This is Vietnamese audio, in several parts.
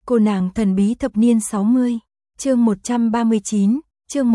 Cô nàng thần bí thập niên 60, chương 139, chương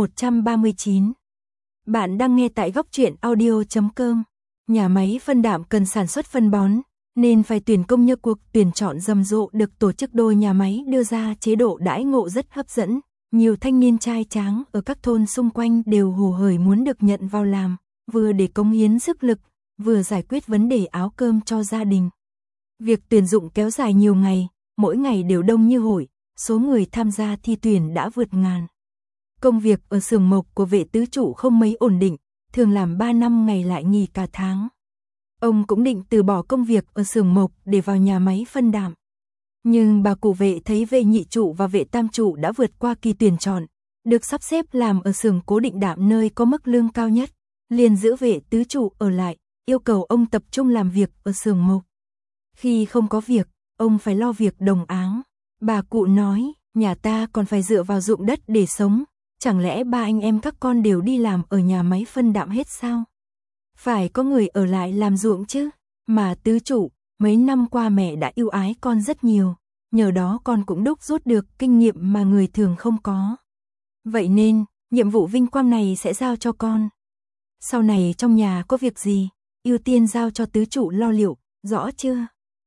139. Bạn đang nghe tại góc truyện audio.com. Nhà máy phân đạm cần sản xuất phân bón, nên phải tuyển công nhân. Cuộc tuyển chọn rầm rộ được tổ chức đôi nhà máy đưa ra chế độ đãi ngộ rất hấp dẫn. Nhiều thanh niên trai tráng ở các thôn xung quanh đều hồ hởi muốn được nhận vào làm, vừa để cống hiến sức lực, vừa giải quyết vấn đề áo cơm cho gia đình. Việc tuyển dụng kéo dài nhiều ngày, mỗi ngày đều đông như hội, số người tham gia thi tuyển đã vượt ngàn. Công việc ở xưởng mộc của Vệ tứ trụ không mấy ổn định, thường làm 3 năm ngày lại nghỉ cả tháng. Ông cũng định từ bỏ công việc ở xưởng mộc để vào nhà máy phân đạm. Nhưng bà cụ Vệ thấy Vệ nhị trụ và Vệ tam trụ đã vượt qua kỳ tuyển chọn, được sắp xếp làm ở xưởng cố định đạm nơi có mức lương cao nhất, liền giữ Vệ tứ trụ ở lại, yêu cầu ông tập trung làm việc ở xưởng mộc. Khi không có việc, ông phải lo việc đồng áng. Bà cụ nói, nhà ta còn phải dựa vào ruộng đất để sống, chẳng lẽ ba anh em các con đều đi làm ở nhà máy phân đạm hết sao? Phải có người ở lại làm ruộng chứ, mà tứ trụ, mấy năm qua mẹ đã ưu ái con rất nhiều, nhờ đó con cũng đúc rút được kinh nghiệm mà người thường không có. Vậy nên, nhiệm vụ vinh quang này sẽ giao cho con. Sau này trong nhà có việc gì, ưu tiên giao cho tứ trụ lo liệu, rõ chưa?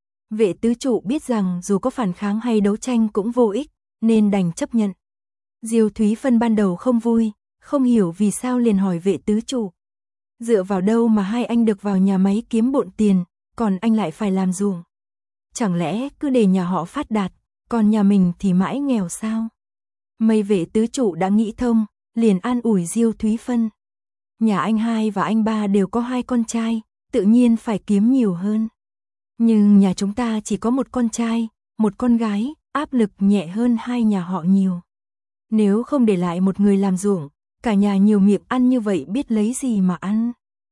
Vệ tứ trụ biết rằng dù có phản kháng hay đấu tranh cũng vô ích, nên đành chấp nhận. Diêu Thúy Phân ban đầu không vui, không hiểu vì sao liền hỏi Vệ tứ trụ. Dựa vào đâu mà hai anh được vào nhà máy kiếm bộn tiền, còn anh lại phải làm ruộng? Chẳng lẽ cứ để nhà họ phát đạt, còn nhà mình thì mãi nghèo sao? May Vệ tứ trụ đã nghĩ thông, liền an ủi Diêu Thúy Phân. Nhà anh hai và anh ba đều có 2 con trai, tự nhiên phải kiếm nhiều hơn. Nhưng nhà chúng ta chỉ có 1 con trai, 1 con gái, áp lực nhẹ hơn 2 nhà họ nhiều. Nếu không để lại một người làm ruộng, cả nhà nhiều miệng ăn như vậy biết lấy gì mà ăn.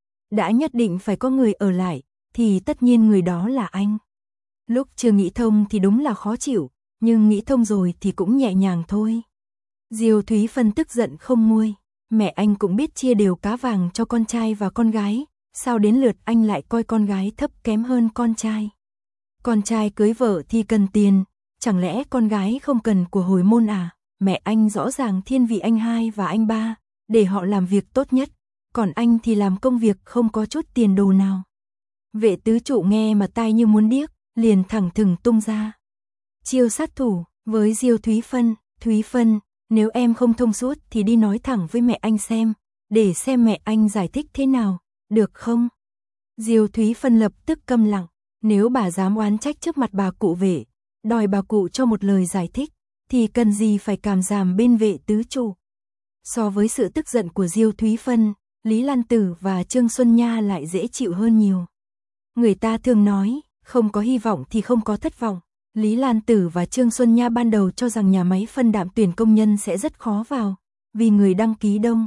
Đã nhất định phải có người ở lại, thì tất nhiên người đó là anh. Lúc chưa nghĩ thông thì đúng là khó chịu, nhưng nghĩ thông rồi thì cũng nhẹ nhàng thôi. Diêu Thúy Phân tức giận không nguôi, mẹ anh cũng biết chia đều cá vàng cho con trai và con gái, sao đến lượt anh lại coi con gái thấp kém hơn con trai? Con trai cưới vợ thì cần tiền, chẳng lẽ con gái không cần của hồi môn à? Mẹ anh rõ ràng thiên vị anh hai và anh ba, để họ làm việc tốt nhất, còn anh thì làm công việc không có chút tiền đồ nào. Vệ tứ trụ nghe mà tai như muốn điếc, liền thẳng thừng tung ra chiêu sát thủ với Diêu Thúy Phân. Thúy Phân, nếu em không thông suốt thì đi nói thẳng với mẹ anh xem, để xem mẹ anh giải thích thế nào, được không? Diêu Thúy Phân lập tức câm lặng, nếu bà dám oán trách trước mặt bà cụ Vệ, đòi bà cụ cho một lời giải thích, thì cần gì phải càm ràm bên Vệ tứ trụ. So với sự tức giận của Diêu Thúy Phân, Lý Lan Tử và Trương Xuân Nha lại dễ chịu hơn nhiều. Người ta thường nói, không có hy vọng thì không có thất vọng. Lý Lan Tử và Trương Xuân Nha ban đầu cho rằng nhà máy phân đạm tuyển công nhân sẽ rất khó vào, vì người đăng ký đông.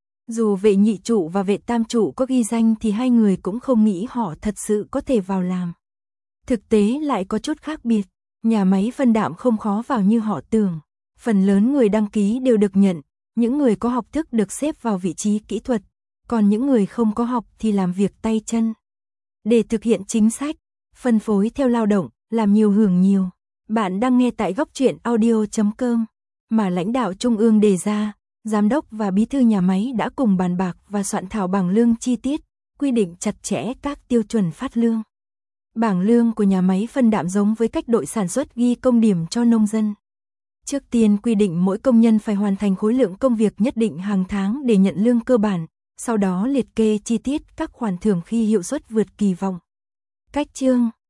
Dù Vệ nhị trụ và Vệ tam trụ có ghi danh thì hai người cũng không nghĩ họ thật sự có thể vào làm. Thực tế lại có chút khác biệt, nhà máy phân đạm không khó vào như họ tưởng. Phần lớn người đăng ký đều được nhận, những người có học thức được xếp vào vị trí kỹ thuật, còn những người không có học thì làm việc tay chân. Để thực hiện chính sách, phân phối theo lao động, làm nhiều hưởng nhiều. Bạn đang nghe tại góc truyện audio.com, mà lãnh đạo trung ương đề ra, giám đốc và bí thư nhà máy đã cùng bàn bạc và soạn thảo bảng lương chi tiết, quy định chặt chẽ các tiêu chuẩn phát lương. Bảng lương của nhà máy phân đạm giống với cách đội sản xuất ghi công điểm cho nông dân. Trước tiên quy định mỗi công nhân phải hoàn thành khối lượng công việc nhất định hàng tháng để nhận lương cơ bản, sau đó liệt kê chi tiết các khoản thưởng khi hiệu suất vượt kỳ vọng. Cách chương,